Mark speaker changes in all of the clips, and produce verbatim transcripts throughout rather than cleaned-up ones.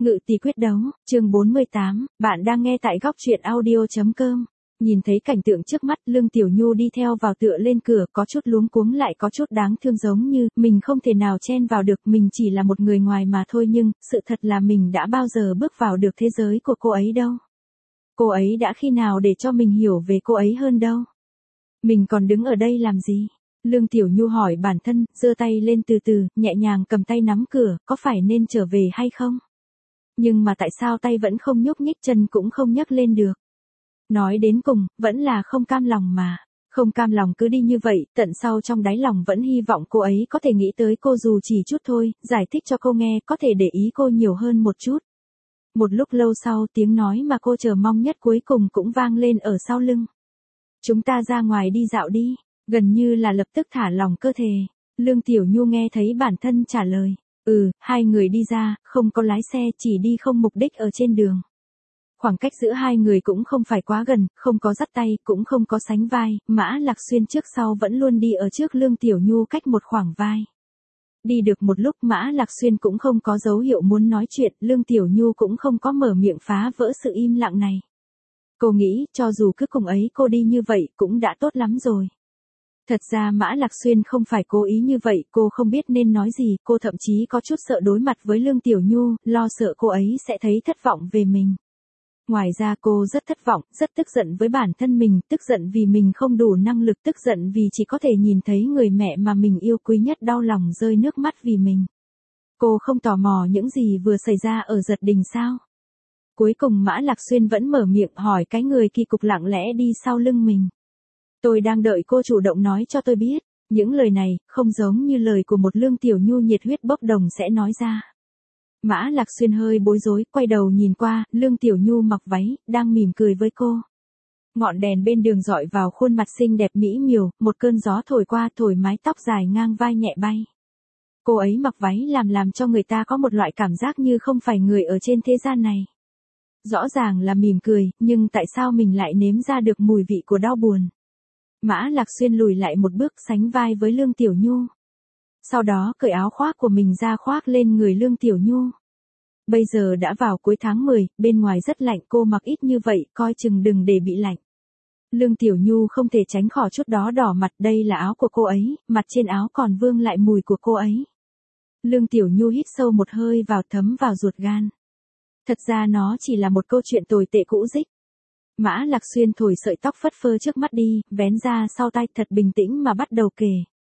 Speaker 1: Ngự tỷ quyết đấu, chương bốn mươi tám, bạn đang nghe tại góc truyện audio.com. Nhìn thấy cảnh tượng trước mắt, Lương Tiểu Nhu đi theo vào tựa lên cửa, có chút luống cuống lại có chút đáng thương, giống như, mình không thể nào chen vào được, mình chỉ là một người ngoài mà thôi, nhưng, sự thật là mình đã bao giờ bước vào được thế giới của cô ấy đâu. Cô ấy đã khi nào để cho mình hiểu về cô ấy hơn đâu. Mình còn đứng ở đây làm gì? Lương Tiểu Nhu hỏi bản thân, giơ tay lên từ từ, nhẹ nhàng cầm tay nắm cửa, có phải nên trở về hay không? Nhưng mà tại sao tay vẫn không nhúc nhích, chân cũng không nhấc lên được? Nói đến cùng, vẫn là không cam lòng mà. Không cam lòng cứ đi như vậy, tận sau trong đáy lòng vẫn hy vọng cô ấy có thể nghĩ tới cô dù chỉ chút thôi, giải thích cho cô nghe, có thể để ý cô nhiều hơn một chút. Một lúc lâu sau, tiếng nói mà cô chờ mong nhất cuối cùng cũng vang lên ở sau lưng. Chúng ta ra ngoài đi dạo đi, gần như là lập tức thả lỏng cơ thể. Lương Tiểu Nhu nghe thấy bản thân trả lời. Ừ, hai người đi ra, không có lái xe, chỉ đi không mục đích ở trên đường. Khoảng cách giữa hai người cũng không phải quá gần, không có dắt tay, cũng không có sánh vai, Mã Lạc Xuyên trước sau vẫn luôn đi ở trước Lương Tiểu Nhu cách một khoảng vai. Đi được một lúc Mã Lạc Xuyên cũng không có dấu hiệu muốn nói chuyện, Lương Tiểu Nhu cũng không có mở miệng phá vỡ sự im lặng này. Cô nghĩ, cho dù cứ cùng ấy cô đi như vậy cũng đã tốt lắm rồi. Thật ra Mã Lạc Xuyên không phải cố ý như vậy, cô không biết nên nói gì, cô thậm chí có chút sợ đối mặt với Lương Tiểu Nhu, lo sợ cô ấy sẽ thấy thất vọng về mình. Ngoài ra cô rất thất vọng, rất tức giận với bản thân mình, tức giận vì mình không đủ năng lực, tức giận vì chỉ có thể nhìn thấy người mẹ mà mình yêu quý nhất đau lòng rơi nước mắt vì mình. Cô không tò mò những gì vừa xảy ra ở Giật Đình sao? Cuối cùng Mã Lạc Xuyên vẫn mở miệng hỏi cái người kỳ cục lặng lẽ đi sau lưng mình. Tôi đang đợi cô chủ động nói cho tôi biết. Những lời này, không giống như lời của một Lương Tiểu Nhu nhiệt huyết bốc đồng sẽ nói ra. Mã Lạc Xuyên hơi bối rối, quay đầu nhìn qua, Lương Tiểu Nhu mặc váy, đang mỉm cười với cô. Ngọn đèn bên đường dọi vào khuôn mặt xinh đẹp mỹ miều, một cơn gió thổi qua thổi mái tóc dài ngang vai nhẹ bay. Cô ấy mặc váy làm làm cho người ta có một loại cảm giác như không phải người ở trên thế gian này. Rõ ràng là mỉm cười, nhưng tại sao mình lại nếm ra được mùi vị của đau buồn? Mã Lạc Xuyên lùi lại một bước sánh vai với Lương Tiểu Nhu. Sau đó cởi áo khoác của mình ra khoác lên người Lương Tiểu Nhu. Bây giờ đã vào cuối tháng mười, bên ngoài rất lạnh, cô mặc ít như vậy, coi chừng đừng để bị lạnh. Lương Tiểu Nhu không thể tránh khỏi chút đó đỏ mặt, đây là áo của cô ấy, mặt trên áo còn vương lại mùi của cô ấy. Lương Tiểu Nhu hít sâu một hơi vào, thấm vào ruột gan. Thật ra nó chỉ là một câu chuyện tồi tệ cũ dích. Mã Lạc Xuyên thổi sợi tóc phất phơ trước mắt đi, vén ra sau tai, thật bình tĩnh mà bắt đầu kể.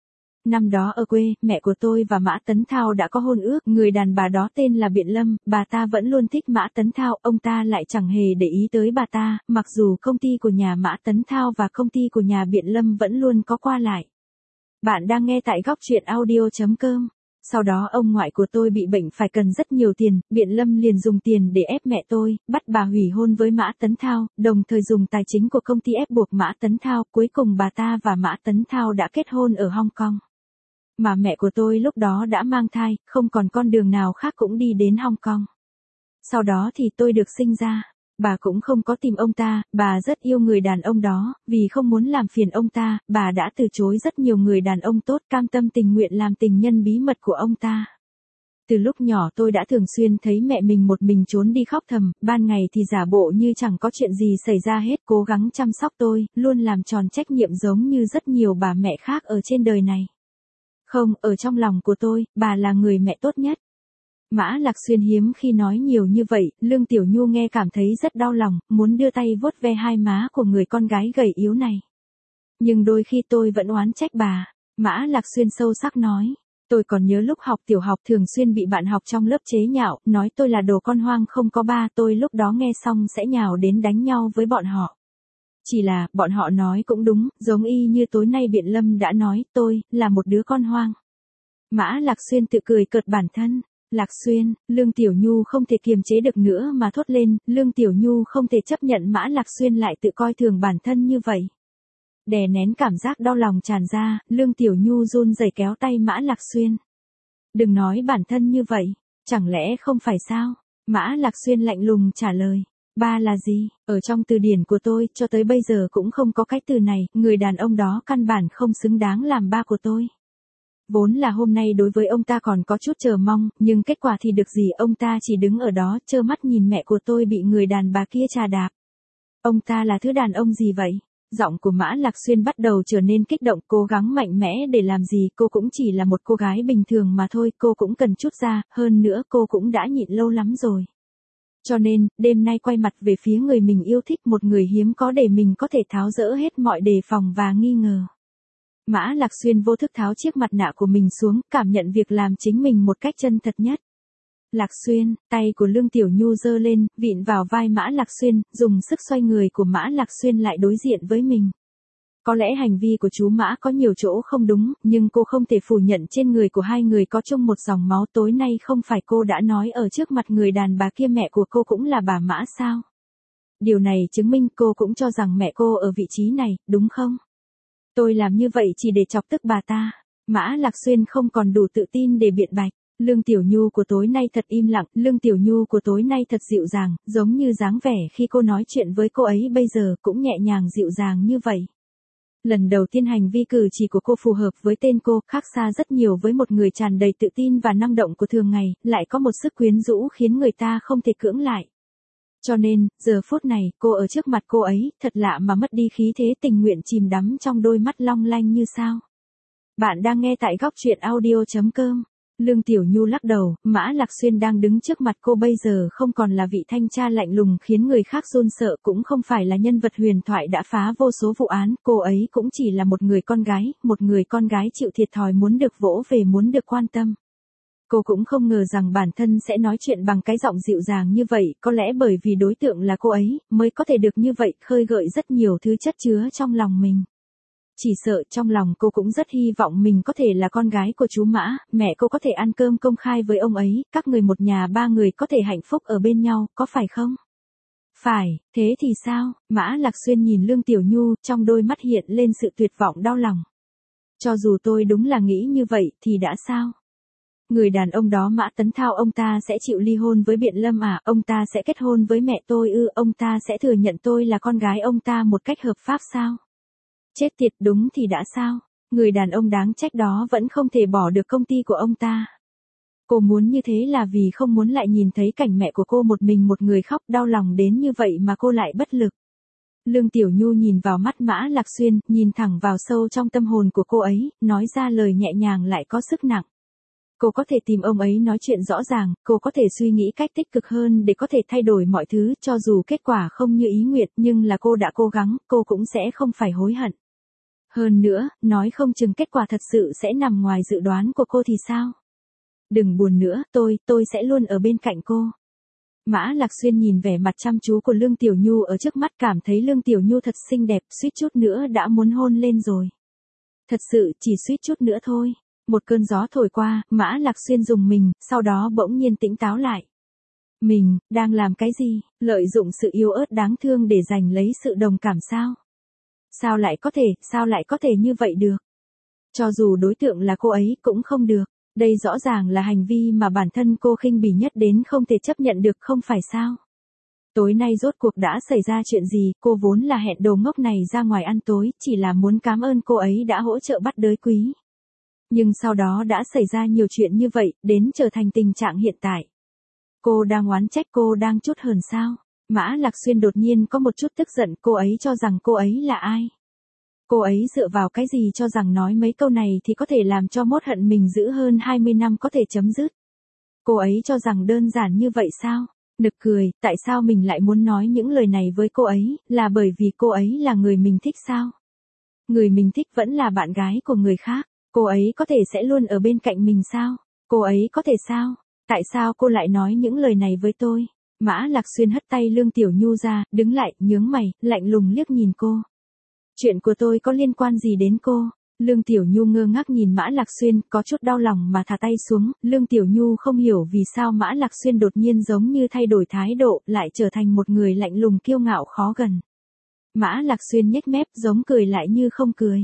Speaker 1: Năm đó ở quê, mẹ của tôi và Mã Tấn Thao đã có hôn ước, người đàn bà đó tên là Biện Lâm, bà ta vẫn luôn thích Mã Tấn Thao, ông ta lại chẳng hề để ý tới bà ta, mặc dù công ty của nhà Mã Tấn Thao và công ty của nhà Biện Lâm vẫn luôn có qua lại. Bạn đang nghe tại góc truyện audio.com. Sau đó ông ngoại của tôi bị bệnh phải cần rất nhiều tiền, Biện Lâm liền dùng tiền để ép mẹ tôi, bắt bà hủy hôn với Mã Tấn Thao, đồng thời dùng tài chính của công ty ép buộc Mã Tấn Thao, cuối cùng bà ta và Mã Tấn Thao đã kết hôn ở Hong Kong. Mà mẹ của tôi lúc đó đã mang thai, không còn con đường nào khác cũng đi đến Hong Kong. Sau đó thì tôi được sinh ra. Bà cũng không có tìm ông ta, bà rất yêu người đàn ông đó, vì không muốn làm phiền ông ta, bà đã từ chối rất nhiều người đàn ông tốt, cam tâm tình nguyện làm tình nhân bí mật của ông ta. Từ lúc nhỏ tôi đã thường xuyên thấy mẹ mình một mình trốn đi khóc thầm, ban ngày thì giả bộ như chẳng có chuyện gì xảy ra hết, cố gắng chăm sóc tôi, luôn làm tròn trách nhiệm giống như rất nhiều bà mẹ khác ở trên đời này. Không, ở trong lòng của tôi, bà là người mẹ tốt nhất. Mã Lạc Xuyên hiếm khi nói nhiều như vậy, Lương Tiểu Nhu nghe cảm thấy rất đau lòng, muốn đưa tay vuốt ve hai má của người con gái gầy yếu này. Nhưng đôi khi tôi vẫn oán trách bà. Mã Lạc Xuyên sâu sắc nói. Tôi còn nhớ lúc học tiểu học thường xuyên bị bạn học trong lớp chế nhạo, nói tôi là đồ con hoang không có ba, tôi lúc đó nghe xong sẽ nhào đến đánh nhau với bọn họ. Chỉ là, bọn họ nói cũng đúng, giống y như tối nay Biện Lâm đã nói, tôi, là một đứa con hoang. Mã Lạc Xuyên tự cười cợt bản thân. Lạc Xuyên, Lương Tiểu Nhu không thể kiềm chế được nữa mà thốt lên, Lương Tiểu Nhu không thể chấp nhận Mã Lạc Xuyên lại tự coi thường bản thân như vậy. Đè nén cảm giác đau lòng tràn ra, Lương Tiểu Nhu run rẩy kéo tay Mã Lạc Xuyên. Đừng nói bản thân như vậy, chẳng lẽ không phải sao? Mã Lạc Xuyên lạnh lùng trả lời. Ba là gì? Ở trong từ điển của tôi, cho tới bây giờ cũng không có cái từ này, người đàn ông đó căn bản không xứng đáng làm ba của tôi. Vốn là hôm nay đối với ông ta còn có chút chờ mong, nhưng kết quả thì được gì, ông ta chỉ đứng ở đó trơ mắt nhìn mẹ của tôi bị người đàn bà kia chà đạp. Ông ta là thứ đàn ông gì vậy? Giọng của Mã Lạc Xuyên bắt đầu trở nên kích động, cố gắng mạnh mẽ để làm gì, cô cũng chỉ là một cô gái bình thường mà thôi, cô cũng cần chút ra, hơn nữa cô cũng đã nhịn lâu lắm rồi. Cho nên, đêm nay quay mặt về phía người mình yêu thích, một người hiếm có để mình có thể tháo dỡ hết mọi đề phòng và nghi ngờ. Mã Lạc Xuyên vô thức tháo chiếc mặt nạ của mình xuống, cảm nhận việc làm chính mình một cách chân thật nhất. Lạc Xuyên, tay của Lương Tiểu Nhu giơ lên, vịn vào vai Mã Lạc Xuyên, dùng sức xoay người của Mã Lạc Xuyên lại đối diện với mình. Có lẽ hành vi của chú Mã có nhiều chỗ không đúng, nhưng cô không thể phủ nhận trên người của hai người có chung một dòng máu. Tối nay không phải cô đã nói ở trước mặt người đàn bà kia mẹ của cô cũng là bà Mã sao? Điều này chứng minh cô cũng cho rằng mẹ cô ở vị trí này, đúng không? Tôi làm như vậy chỉ để chọc tức bà ta. Mã Lạc Xuyên không còn đủ tự tin để biện bạch. Lương Tiểu Nhu của tối nay thật im lặng, Lương Tiểu Nhu của tối nay thật dịu dàng, giống như dáng vẻ khi cô nói chuyện với cô ấy bây giờ cũng nhẹ nhàng dịu dàng như vậy. Lần đầu tiên hành vi cử chỉ của cô phù hợp với tên cô, khác xa rất nhiều với một người tràn đầy tự tin và năng động của thường ngày, lại có một sức quyến rũ khiến người ta không thể cưỡng lại. Cho nên, giờ phút này, cô ở trước mặt cô ấy, thật lạ mà mất đi khí thế, tình nguyện chìm đắm trong đôi mắt long lanh như sao. Bạn đang nghe tại góc truyện audio chấm com. Lương Tiểu Nhu lắc đầu, Mã Lạc Xuyên đang đứng trước mặt cô bây giờ không còn là vị thanh tra lạnh lùng khiến người khác run sợ, cũng không phải là nhân vật huyền thoại đã phá vô số vụ án, cô ấy cũng chỉ là một người con gái, một người con gái chịu thiệt thòi muốn được vỗ về, muốn được quan tâm. Cô cũng không ngờ rằng bản thân sẽ nói chuyện bằng cái giọng dịu dàng như vậy, có lẽ bởi vì đối tượng là cô ấy, mới có thể được như vậy, khơi gợi rất nhiều thứ chất chứa trong lòng mình. Chỉ sợ trong lòng cô cũng rất hy vọng mình có thể là con gái của chú Mã, mẹ cô có thể ăn cơm công khai với ông ấy, các người một nhà ba người có thể hạnh phúc ở bên nhau, có phải không? Phải, thế thì sao? Mã Lạc Xuyên nhìn Lương Tiểu Nhu, trong đôi mắt hiện lên sự tuyệt vọng đau lòng. Cho dù tôi đúng là nghĩ như vậy, thì đã sao? Người đàn ông đó Mã Tấn Thao, ông ta sẽ chịu ly hôn với Biện Lâm à? Ông ta sẽ kết hôn với mẹ tôi ư? Ông ta sẽ thừa nhận tôi là con gái ông ta một cách hợp pháp sao? Chết tiệt, đúng thì đã sao? Người đàn ông đáng trách đó vẫn không thể bỏ được công ty của ông ta. Cô muốn như thế là vì không muốn lại nhìn thấy cảnh mẹ của cô một mình một người khóc đau lòng đến như vậy mà cô lại bất lực. Lương Tiểu Nhu nhìn vào mắt Mã Lạc Xuyên, nhìn thẳng vào sâu trong tâm hồn của cô ấy, nói ra lời nhẹ nhàng lại có sức nặng. Cô có thể tìm ông ấy nói chuyện rõ ràng, cô có thể suy nghĩ cách tích cực hơn để có thể thay đổi mọi thứ, cho dù kết quả không như ý nguyện, nhưng là cô đã cố gắng, cô cũng sẽ không phải hối hận. Hơn nữa, nói không chừng kết quả thật sự sẽ nằm ngoài dự đoán của cô thì sao? Đừng buồn nữa, tôi, tôi sẽ luôn ở bên cạnh cô. Mã Lạc Xuyên nhìn vẻ mặt chăm chú của Lương Tiểu Nhu ở trước mắt, cảm thấy Lương Tiểu Nhu thật xinh đẹp, suýt chút nữa đã muốn hôn lên rồi. Thật sự, chỉ suýt chút nữa thôi. Một cơn gió thổi qua, Mã Lạc Xuyên rùng mình, sau đó bỗng nhiên tỉnh táo lại. Mình, đang làm cái gì? Lợi dụng sự yếu ớt đáng thương để giành lấy sự đồng cảm sao? Sao lại có thể, sao lại có thể như vậy được? Cho dù đối tượng là cô ấy, cũng không được. Đây rõ ràng là hành vi mà bản thân cô khinh bỉ nhất đến không thể chấp nhận được, không phải sao? Tối nay rốt cuộc đã xảy ra chuyện gì, cô vốn là hẹn đồ ngốc này ra ngoài ăn tối, chỉ là muốn cảm ơn cô ấy đã hỗ trợ bắt đới Quý. Nhưng sau đó đã xảy ra nhiều chuyện như vậy, đến trở thành tình trạng hiện tại. Cô đang oán trách, cô đang chút hờn sao? Mã Lạc Xuyên đột nhiên có một chút tức giận, cô ấy cho rằng cô ấy là ai? Cô ấy dựa vào cái gì cho rằng nói mấy câu này thì có thể làm cho mốt hận mình giữ hơn hai mươi năm có thể chấm dứt? Cô ấy cho rằng đơn giản như vậy sao? Nực cười, tại sao mình lại muốn nói những lời này với cô ấy, là bởi vì cô ấy là người mình thích sao? Người mình thích vẫn là bạn gái của người khác, cô ấy có thể sẽ luôn ở bên cạnh mình sao? Cô ấy có thể sao? Tại sao cô lại nói những lời này với tôi? Mã Lạc Xuyên hất tay Lương Tiểu Nhu ra, đứng lại, nhướng mày, lạnh lùng liếc nhìn cô. Chuyện của tôi có liên quan gì đến cô? Lương Tiểu Nhu ngơ ngác nhìn Mã Lạc Xuyên, có chút đau lòng mà thả tay xuống. Lương Tiểu Nhu không hiểu vì sao Mã Lạc Xuyên đột nhiên giống như thay đổi thái độ, lại trở thành một người lạnh lùng kiêu ngạo khó gần. Mã Lạc Xuyên nhếch mép, giống cười lại như không cười.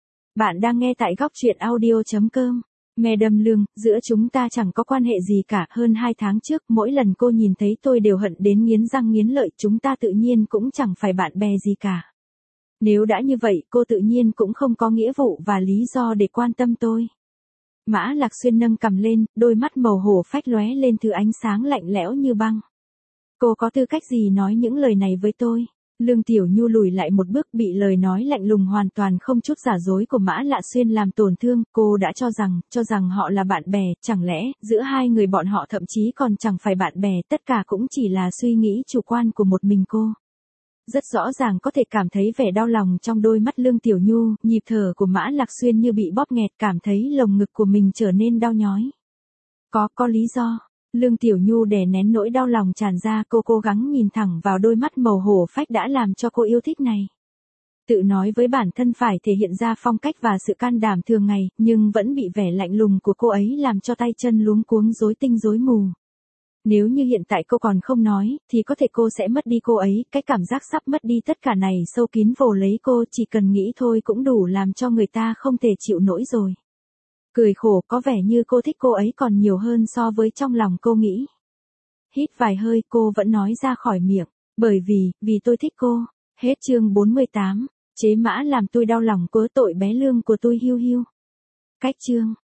Speaker 1: Bạn đang nghe tại góc truyện audio chấm com. Madam Lương, giữa chúng ta chẳng có quan hệ gì cả, hơn hai tháng trước, mỗi lần cô nhìn thấy tôi đều hận đến nghiến răng nghiến lợi, chúng ta tự nhiên cũng chẳng phải bạn bè gì cả. Nếu đã như vậy, cô tự nhiên cũng không có nghĩa vụ và lý do để quan tâm tôi. Mã Lạc Xuyên nâng cằm lên, đôi mắt màu hổ phách lóe lên thứ ánh sáng lạnh lẽo như băng. Cô có tư cách gì nói những lời này với tôi? Lương Tiểu Nhu lùi lại một bước, bị lời nói lạnh lùng hoàn toàn không chút giả dối của Mã Lạ Xuyên làm tổn thương. Cô đã cho rằng, cho rằng họ là bạn bè, chẳng lẽ, giữa hai người bọn họ thậm chí còn chẳng phải bạn bè, tất cả cũng chỉ là suy nghĩ chủ quan của một mình cô. Rất rõ ràng có thể cảm thấy vẻ đau lòng trong đôi mắt Lương Tiểu Nhu, nhịp thở của Mã Lạc Xuyên như bị bóp nghẹt, cảm thấy lồng ngực của mình trở nên đau nhói. Có, có lý do. Lương Tiểu Nhu đè nén nỗi đau lòng tràn ra, cô cố gắng nhìn thẳng vào đôi mắt màu hổ phách đã làm cho cô yêu thích này. Tự nói với bản thân phải thể hiện ra phong cách và sự can đảm thường ngày, nhưng vẫn bị vẻ lạnh lùng của cô ấy làm cho tay chân luống cuống rối tinh rối mù. Nếu như hiện tại cô còn không nói, thì có thể cô sẽ mất đi cô ấy, cái cảm giác sắp mất đi tất cả này sâu kín vồ lấy cô, chỉ cần nghĩ thôi cũng đủ làm cho người ta không thể chịu nổi rồi. Cười khổ, có vẻ như cô thích cô ấy còn nhiều hơn so với trong lòng cô nghĩ. Hít vài hơi, cô vẫn nói ra khỏi miệng, bởi vì, vì tôi thích cô. Hết chương bốn mươi tám, chế mã làm tôi đau lòng, cớ tội bé Lương của tôi hiu hiu. Cách chương.